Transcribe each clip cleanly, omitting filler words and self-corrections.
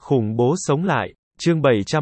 Khủng bố sống lại. Chương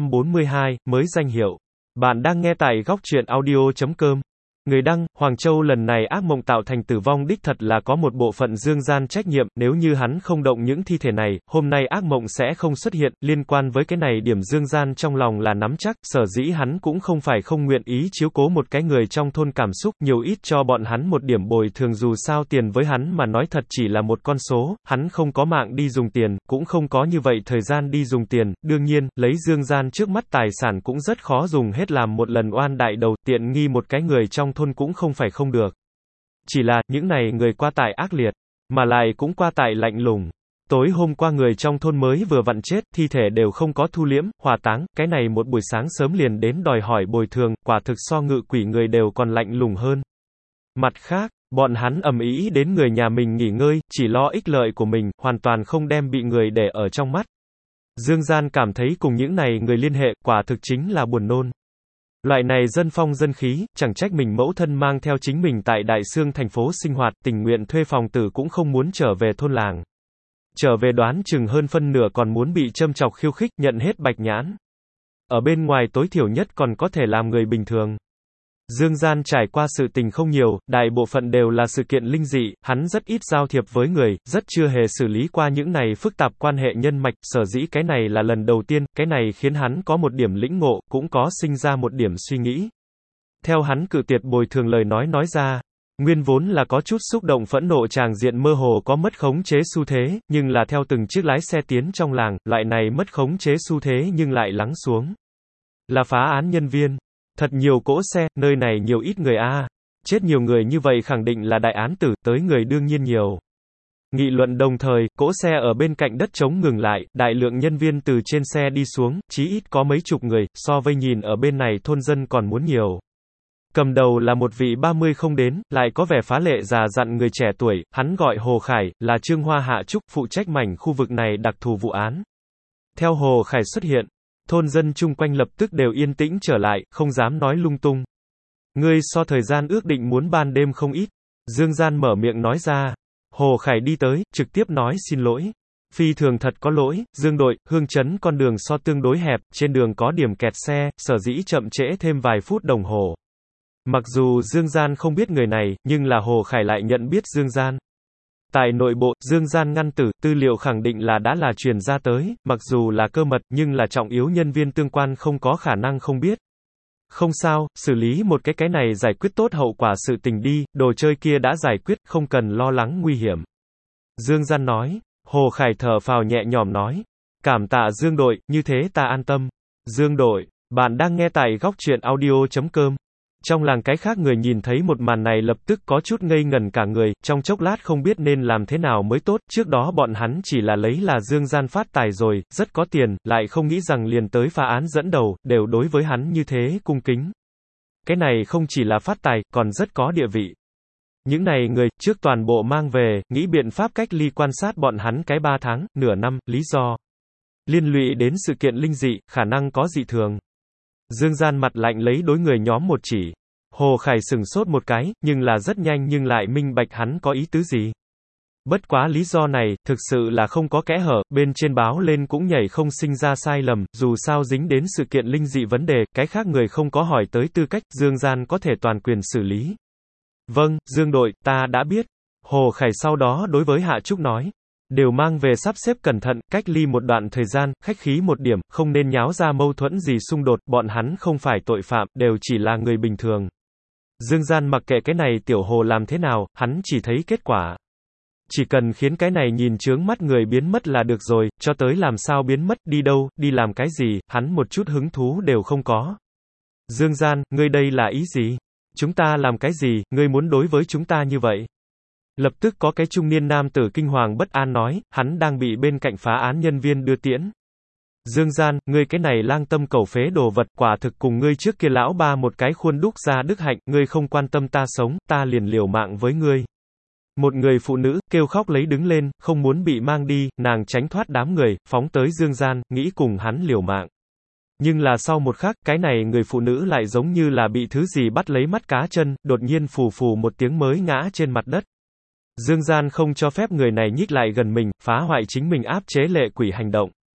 742, mới danh hiệu. Bạn đang nghe tại góc truyện audio.com. Người đăng, Hoàng Châu lần này ác mộng tạo thành tử vong đích thật là có một bộ phận Dương Gian trách nhiệm, nếu như hắn không động những thi thể này, hôm nay ác mộng sẽ không xuất hiện, liên quan với cái này điểm Dương Gian trong lòng là nắm chắc, sở dĩ hắn cũng không phải không nguyện ý chiếu cố một cái người trong thôn cảm xúc, nhiều ít cho bọn hắn một điểm bồi thường dù sao tiền với hắn mà nói thật chỉ là một con số, hắn không có mạng đi dùng tiền, cũng không có như vậy thời gian đi dùng tiền, đương nhiên, lấy Dương Gian trước mắt tài sản cũng rất khó dùng hết làm một lần oan đại đầu, tiện nghi một cái người trong thôn cũng không phải không được. Chỉ là, những này người qua tại ác liệt, mà lại cũng qua tại lạnh lùng. Tối hôm qua người trong thôn mới vừa vặn chết, thi thể đều không có thu liễm, hỏa táng, cái này một buổi sáng sớm liền đến đòi hỏi bồi thường, quả thực so ngự quỷ người đều còn lạnh lùng hơn. Mặt khác, bọn hắn ầm ĩ đến người nhà mình nghỉ ngơi, chỉ lo ích lợi của mình, hoàn toàn không đem bị người để ở trong mắt. Dương Gian cảm thấy cùng những này người liên hệ, quả thực chính là buồn nôn. Loại này dân phong dân khí, chẳng trách mình mẫu thân mang theo chính mình tại Đại Xương thành phố sinh hoạt, tình nguyện thuê phòng tử cũng không muốn trở về thôn làng. Trở về đoán chừng hơn phân nửa còn muốn bị châm chọc khiêu khích, nhận hết bạch nhãn. Ở bên ngoài tối thiểu nhất còn có thể làm người bình thường. Dương Gian trải qua sự tình không nhiều, đại bộ phận đều là sự kiện linh dị, hắn rất ít giao thiệp với người, rất chưa hề xử lý qua những này phức tạp quan hệ nhân mạch, sở dĩ cái này là lần đầu tiên, cái này khiến hắn có một điểm lĩnh ngộ, cũng có sinh ra một điểm suy nghĩ. Theo hắn cự tuyệt bồi thường lời nói ra, nguyên vốn là có chút xúc động phẫn nộ tràng diện mơ hồ có mất khống chế xu thế, nhưng là theo từng chiếc lái xe tiến trong làng, loại này mất khống chế xu thế nhưng lại lắng xuống. Là phá án nhân viên. Thật nhiều cỗ xe, nơi này nhiều ít người a. Chết nhiều người như vậy khẳng định là đại án tử, tới người đương nhiên nhiều. Nghị luận đồng thời, cỗ xe ở bên cạnh đất trống ngừng lại, đại lượng nhân viên từ trên xe đi xuống, chí ít có mấy chục người, so với nhìn ở bên này thôn dân còn muốn nhiều. Cầm đầu là một vị 30 không đến, lại có vẻ phá lệ già dặn người trẻ tuổi, hắn gọi Hồ Khải, là Trương Hoa Hạ Trúc, phụ trách mảnh khu vực này đặc thù vụ án. Theo Hồ Khải xuất hiện, thôn dân chung quanh lập tức đều yên tĩnh trở lại, không dám nói lung tung. Ngươi so thời gian ước định muốn ban đêm không ít. Dương Gian mở miệng nói ra. Hồ Khải đi tới, trực tiếp nói xin lỗi. Phi thường thật có lỗi, Dương đội, Hương Trấn con đường so tương đối hẹp, trên đường có điểm kẹt xe, sở dĩ chậm trễ thêm vài phút đồng hồ. Mặc dù Dương Gian không biết người này, nhưng là Hồ Khải lại nhận biết Dương Gian. Tại nội bộ, Dương Gian ngăn tử, tư liệu khẳng định là đã truyền ra tới, mặc dù là cơ mật, nhưng là trọng yếu nhân viên tương quan không có khả năng không biết. Không sao, xử lý một cái này giải quyết tốt hậu quả sự tình đi, đồ chơi kia đã giải quyết, không cần lo lắng nguy hiểm. Dương Gian nói, Hồ Khải thở phào nhẹ nhõm nói, cảm tạ Dương đội, như thế ta an tâm. Dương đội, bạn đang nghe tại góc truyện audio.com. Trong làng cái khác người nhìn thấy một màn này lập tức có chút ngây ngẩn cả người, trong chốc lát không biết nên làm thế nào mới tốt, trước đó bọn hắn chỉ là lấy là Dương Gian phát tài rồi, rất có tiền, lại không nghĩ rằng liền tới phá án dẫn đầu, đều đối với hắn như thế cung kính. Cái này không chỉ là phát tài, còn rất có địa vị. Những này người, trước toàn bộ mang về, nghĩ biện pháp cách ly quan sát bọn hắn cái 3 tháng, nửa năm, lý do. Liên lụy đến sự kiện linh dị, khả năng có dị thường. Dương Gian mặt lạnh lấy đối người nhóm một chỉ. Hồ Khải sừng sốt một cái, nhưng là rất nhanh nhưng lại minh bạch hắn có ý tứ gì. Bất quá lý do này, thực sự là không có kẽ hở, bên trên báo lên cũng nhảy không sinh ra sai lầm, dù sao dính đến sự kiện linh dị vấn đề, cái khác người không có hỏi tới tư cách, Dương Gian có thể toàn quyền xử lý. Vâng, Dương đội, ta đã biết. Hồ Khải sau đó đối với Hạ Trúc nói. Đều mang về sắp xếp cẩn thận, cách ly một đoạn thời gian, khách khí một điểm, không nên nháo ra mâu thuẫn gì xung đột, bọn hắn không phải tội phạm, đều chỉ là người bình thường. Dương Gian mặc kệ cái này tiểu Hồ làm thế nào, hắn chỉ thấy kết quả. Chỉ cần khiến cái này nhìn chướng mắt người biến mất là được rồi, cho tới làm sao biến mất, đi đâu, đi làm cái gì, hắn một chút hứng thú đều không có. Dương Gian, ngươi đây là ý gì? Chúng ta làm cái gì, ngươi muốn đối với chúng ta như vậy? Lập tức có cái trung niên nam tử kinh hoàng bất an nói, hắn đang bị bên cạnh phá án nhân viên đưa tiễn. Dương Gian, ngươi cái này lang tâm cầu phế đồ vật, quả thực cùng ngươi trước kia lão ba một cái khuôn đúc ra đức hạnh, ngươi không quan tâm ta sống, ta liền liều mạng với ngươi. Một người phụ nữ, kêu khóc lấy đứng lên, không muốn bị mang đi, nàng tránh thoát đám người, phóng tới Dương Gian, nghĩ cùng hắn liều mạng. Nhưng là sau một khắc, cái này người phụ nữ lại giống như là bị thứ gì bắt lấy mắt cá chân, đột nhiên phù phù một tiếng mới ngã trên mặt đất. Dương Gian không cho phép người này nhích lại gần mình, phá hoại chính mình áp chế lệ quỷ hành động.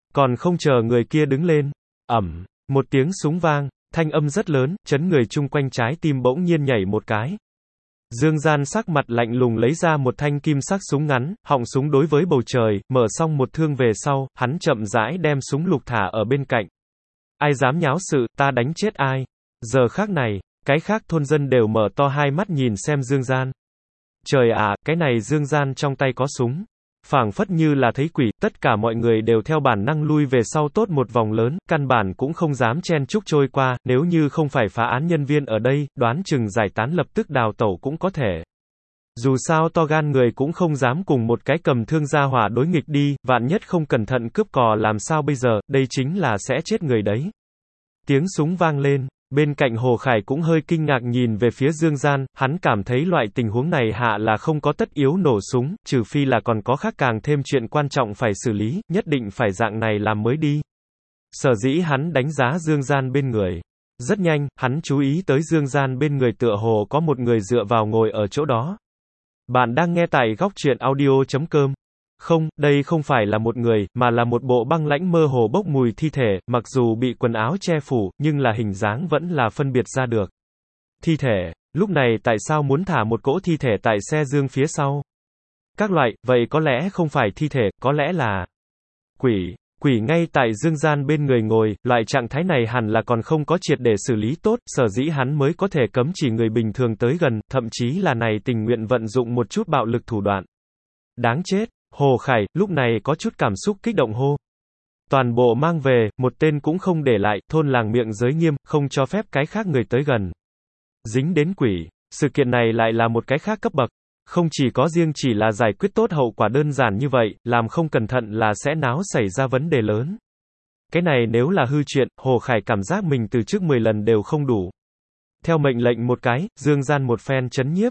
Còn không chờ người kia đứng lên. Ầm, một tiếng súng vang, thanh âm rất lớn, chấn người chung quanh trái tim bỗng nhiên nhảy một cái. Dương Gian sắc mặt lạnh lùng lấy ra một thanh kim sắc súng ngắn, họng súng đối với bầu trời, mở xong một thương về sau, hắn chậm rãi đem súng lục thả ở bên cạnh. Ai dám nháo sự, ta đánh chết ai. Giờ khác này, cái khác thôn dân đều mở to hai mắt nhìn xem Dương Gian. Trời ạ, cái này Dương Gian trong tay có súng. Phảng phất như là thấy quỷ, tất cả mọi người đều theo bản năng lui về sau tốt một vòng lớn, căn bản cũng không dám chen chúc trôi qua, nếu như không phải phá án nhân viên ở đây, đoán chừng giải tán lập tức đào tẩu cũng có thể. Dù sao to gan người cũng không dám cùng một cái cầm thương gia hỏa đối nghịch đi, vạn nhất không cẩn thận cướp cò làm sao bây giờ, đây chính là sẽ chết người đấy. Tiếng súng vang lên. Bên cạnh Hồ Khải cũng hơi kinh ngạc nhìn về phía Dương Gian, hắn cảm thấy loại tình huống này hạ là không có tất yếu nổ súng, trừ phi là còn có khác càng thêm chuyện quan trọng phải xử lý, nhất định phải dạng này làm mới đi. Sở dĩ hắn đánh giá Dương Gian bên người. Rất nhanh, hắn chú ý tới Dương Gian bên người tựa hồ có một người dựa vào ngồi ở chỗ đó. Bạn đang nghe tại góc truyện audio.com. Không, đây không phải là một người, mà là một bộ băng lãnh mơ hồ bốc mùi thi thể, mặc dù bị quần áo che phủ, nhưng là hình dáng vẫn là phân biệt ra được. Thi thể, lúc này tại sao muốn thả một cỗ thi thể tại xe Dương phía sau? Các loại, vậy có lẽ không phải thi thể, có lẽ là quỷ. Quỷ ngay tại Dương Gian bên người ngồi, loại trạng thái này hẳn là còn không có triệt để xử lý tốt, sở dĩ hắn mới có thể cấm chỉ người bình thường tới gần, thậm chí là này tình nguyện vận dụng một chút bạo lực thủ đoạn. Đáng chết. Hồ Khải, lúc này có chút cảm xúc kích động hô. Toàn bộ mang về, một tên cũng không để lại, thôn làng miệng giới nghiêm, không cho phép cái khác người tới gần. Dính đến quỷ, sự kiện này lại là một cái khác cấp bậc. Không chỉ có riêng chỉ là giải quyết tốt hậu quả đơn giản như vậy, làm không cẩn thận là sẽ náo xảy ra vấn đề lớn. Cái này nếu là hư chuyện, Hồ Khải cảm giác mình từ trước 10 lần đều không đủ. Theo mệnh lệnh một cái, Dương Gian một phen chấn nhiếp.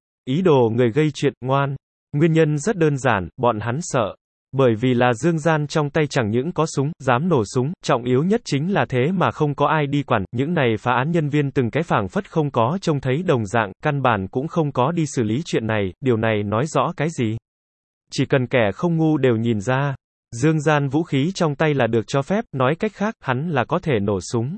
Ý đồ người gây chuyện, ngoan. Nguyên nhân rất đơn giản, bọn hắn sợ. Bởi vì là Dương Gian trong tay chẳng những có súng, dám nổ súng, trọng yếu nhất chính là thế mà không có ai đi quản, những này phá án nhân viên từng cái phảng phất không có trông thấy đồng dạng, căn bản cũng không có đi xử lý chuyện này, điều này nói rõ cái gì? Chỉ cần kẻ không ngu đều nhìn ra, Dương Gian vũ khí trong tay là được cho phép, nói cách khác, hắn là có thể nổ súng.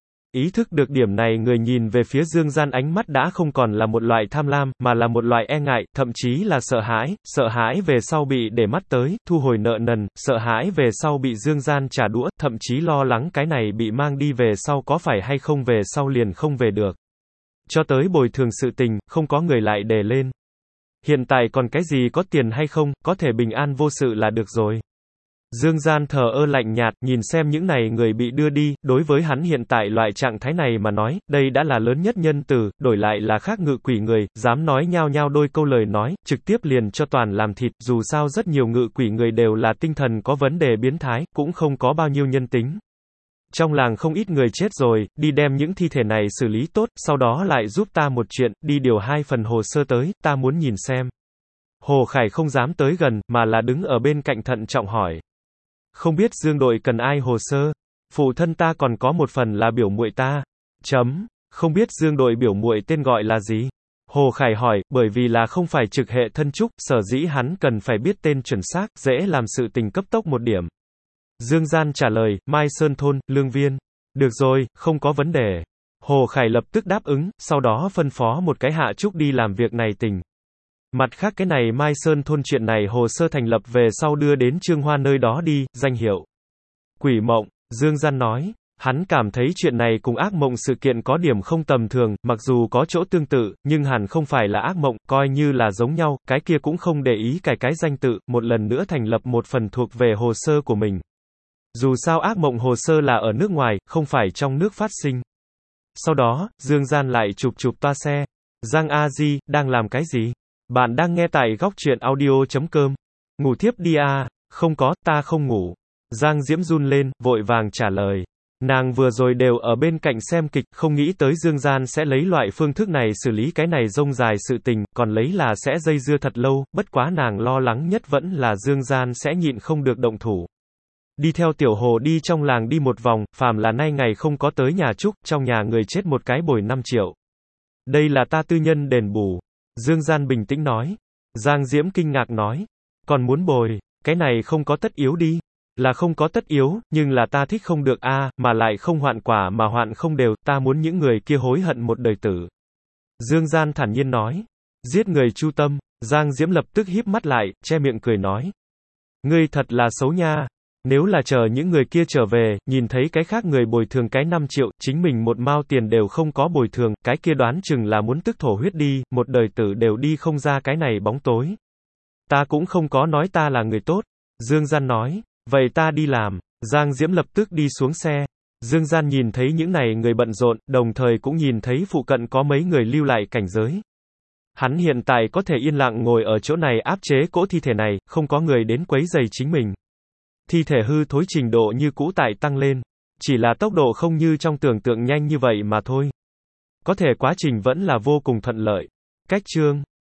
Ý thức được điểm này người nhìn về phía Dương Gian ánh mắt đã không còn là một loại tham lam, mà là một loại e ngại, thậm chí là sợ hãi về sau bị để mắt tới, thu hồi nợ nần, sợ hãi về sau bị Dương Gian trả đũa, thậm chí lo lắng cái này bị mang đi về sau có phải hay không về sau liền không về được. Cho tới bồi thường sự tình, không có người lại đề lên. Hiện tại còn cái gì có tiền hay không, có thể bình an vô sự là được rồi. Dương Gian thờ ơ lạnh nhạt, nhìn xem những này người bị đưa đi, đối với hắn hiện tại loại trạng thái này mà nói, đây đã là lớn nhất nhân từ, đổi lại là khác ngự quỷ người, dám nói nhao nhao đôi câu lời nói, trực tiếp liền cho toàn làm thịt, dù sao rất nhiều ngự quỷ người đều là tinh thần có vấn đề biến thái, cũng không có bao nhiêu nhân tính. Trong làng không ít người chết rồi, đi đem những thi thể này xử lý tốt, sau đó lại giúp ta một chuyện, đi điều 2 phần hồ sơ tới, ta muốn nhìn xem. Hồ Khải không dám tới gần, mà là đứng ở bên cạnh thận trọng hỏi. Không biết Dương đội cần ai hồ sơ? Phụ thân ta còn có một phần là biểu muội ta. Không biết Dương đội biểu muội tên gọi là gì? Hồ Khải hỏi, bởi vì là không phải trực hệ thân trúc, sở dĩ hắn cần phải biết tên chuẩn xác, dễ làm sự tình cấp tốc một điểm. Dương Gian trả lời, Mai Sơn thôn, Lương Viên. Được rồi, không có vấn đề. Hồ Khải lập tức đáp ứng, sau đó phân phó một cái hạ trúc đi làm việc này tình. Mặt khác cái này Mai Sơn thôn chuyện này hồ sơ thành lập về sau đưa đến Trương Hoa nơi đó đi, danh hiệu. Quỷ mộng, Dương Gian nói. Hắn cảm thấy chuyện này cùng ác mộng sự kiện có điểm không tầm thường, mặc dù có chỗ tương tự, nhưng hẳn không phải là ác mộng, coi như là giống nhau, cái kia cũng không để ý cái danh tự, một lần nữa thành lập một phần thuộc về hồ sơ của mình. Dù sao ác mộng hồ sơ là ở nước ngoài, không phải trong nước phát sinh. Sau đó, Dương Gian lại chụp toa xe. Giang A Di, đang làm cái gì? Bạn đang nghe tại góc truyện audio.com. Ngủ thiếp đi à, không có, ta không ngủ. Giang Diễm run lên, vội vàng trả lời. Nàng vừa rồi đều ở bên cạnh xem kịch, không nghĩ tới Dương Gian sẽ lấy loại phương thức này xử lý cái này rông dài sự tình, còn lấy là sẽ dây dưa thật lâu, bất quá nàng lo lắng nhất vẫn là Dương Gian sẽ nhịn không được động thủ. Đi theo Tiểu Hồ đi trong làng đi một vòng, phàm là nay ngày không có tới nhà Trúc, trong nhà người chết một cái bồi 5 triệu. Đây là ta tư nhân đền bù. Dương Gian bình tĩnh nói. Giang Diễm kinh ngạc nói. Còn muốn bồi, cái này không có tất yếu đi. Là không có tất yếu, nhưng là ta thích không được a, mà lại không hoạn quả mà hoạn không đều, ta muốn những người kia hối hận một đời tử. Dương Gian thản nhiên nói. Giết người chu tâm, Giang Diễm lập tức híp mắt lại, che miệng cười nói. Ngươi thật là xấu nha. Nếu là chờ những người kia trở về, nhìn thấy cái khác người bồi thường cái 5 triệu, chính mình một mao tiền đều không có bồi thường, cái kia đoán chừng là muốn tức thổ huyết đi, một đời tử đều đi không ra cái này bóng tối. Ta cũng không có nói ta là người tốt. Dương Gian nói. Vậy ta đi làm. Giang Diễm lập tức đi xuống xe. Dương Gian nhìn thấy những này người bận rộn, đồng thời cũng nhìn thấy phụ cận có mấy người lưu lại cảnh giới. Hắn hiện tại có thể yên lặng ngồi ở chỗ này áp chế cỗ thi thể này, không có người đến quấy rầy chính mình. Thi thể hư thối trình độ như cũ tại tăng lên. Chỉ là tốc độ không như trong tưởng tượng nhanh như vậy mà thôi. Có thể quá trình vẫn là vô cùng thuận lợi. Cách chương